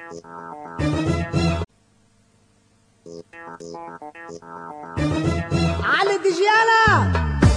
علي الدجيالة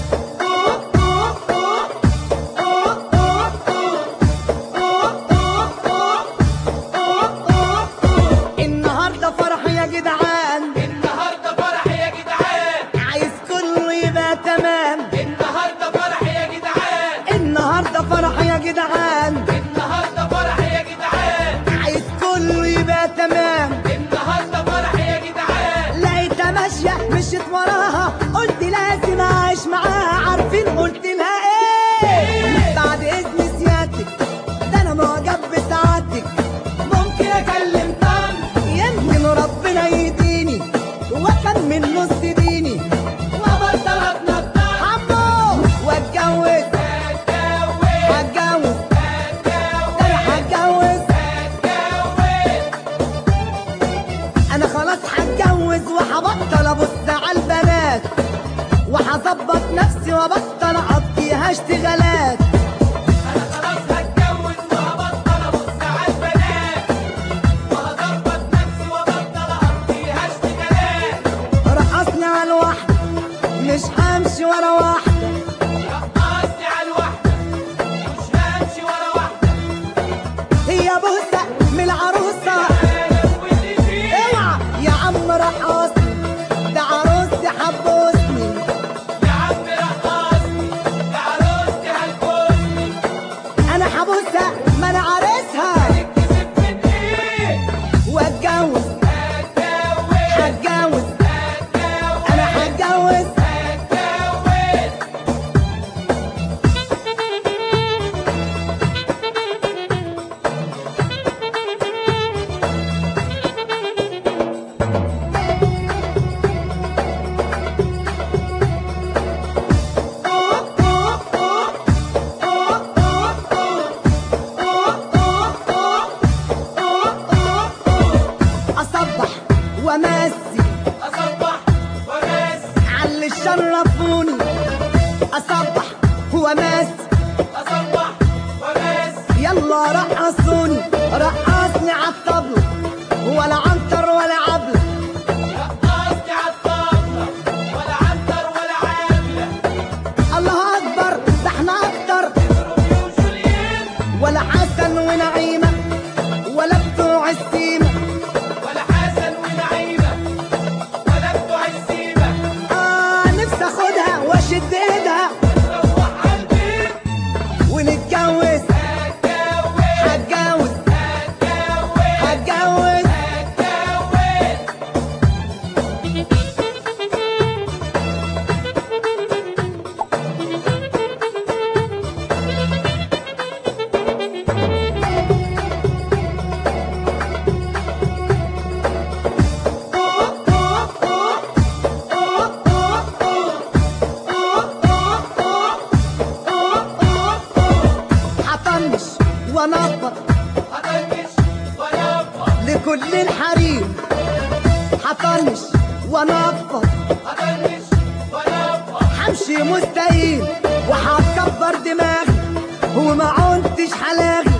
النهارده فرح يا جدعان، النهارده فرح يا جدعان، عايز كله يبقى تمام. النهارده فرح يا جدعان، النهارده فرح يا جدعان، النهارده فرح يا جدعان، عايز كله يبقى تمام. النهارده فرح يا جدعان. لقيتها ماشية مشيت وراها، قلت لازم اعيش معاها. عارفين قلت لها ايه؟ بعد اذن سيادتك ده انا معجب بسعادتك، ممكن اكلم طن يمكن ربنا يهديني واكمل نص ديني وابطل اتنطط حمو واتجوز. هتجوز ده انا هتجوز، انا خلاص هتجوز وهبطل ابص على البنات، وهظبط نفسي وابطل اقضيها اشتغالات. انا خلاص هتجوز وهبطل ابص على البنات، وهظبط نفسي وابطل اقضيها اشتغالات. رقصني على الواحدة مش همشي ورا واحدة، رقصني على الواحده مش همشي ورا واحده. هي بوسة من العروسة. انا واللي فيه اوعى يا عم رقصني، ده عروستي حبوسني. يا عم رقصني، يا عروستي هتبوسني. انا حبوسها ما انا عارسها، هتكتسب من ايه؟ واتجوز. هتجوز هتجوز هتجوز انا هتجوز. هتجوز. اصبح وامسي اصبح وامسي، على اللي شرفوني، اصبح وامسي. اصبح وامسي. يلا رقصوني، رقصني عالطبلة ولا عنتر ولا عبلة. رقصني عالطبلة ولا عنتر ولا عاملة. الله اكبر ده احنا اكتر، روميو وجولييت ولا حسن ونعيمة ولا بتوع السيمة. ولا حسن ونعيمة ولا بتوع السيمة. نفسي اخدها واشد ايدها روح عالبيت ونتجوز. هتجوز هتجوز هتجوز هتجوز. هتجوز. هطنش وانفض هطنش ونفض لكل الحريم، هطنش وانفض هطنش ونفض. همشي مستقيم وهكبر دماغي وما عنتش هلاغي.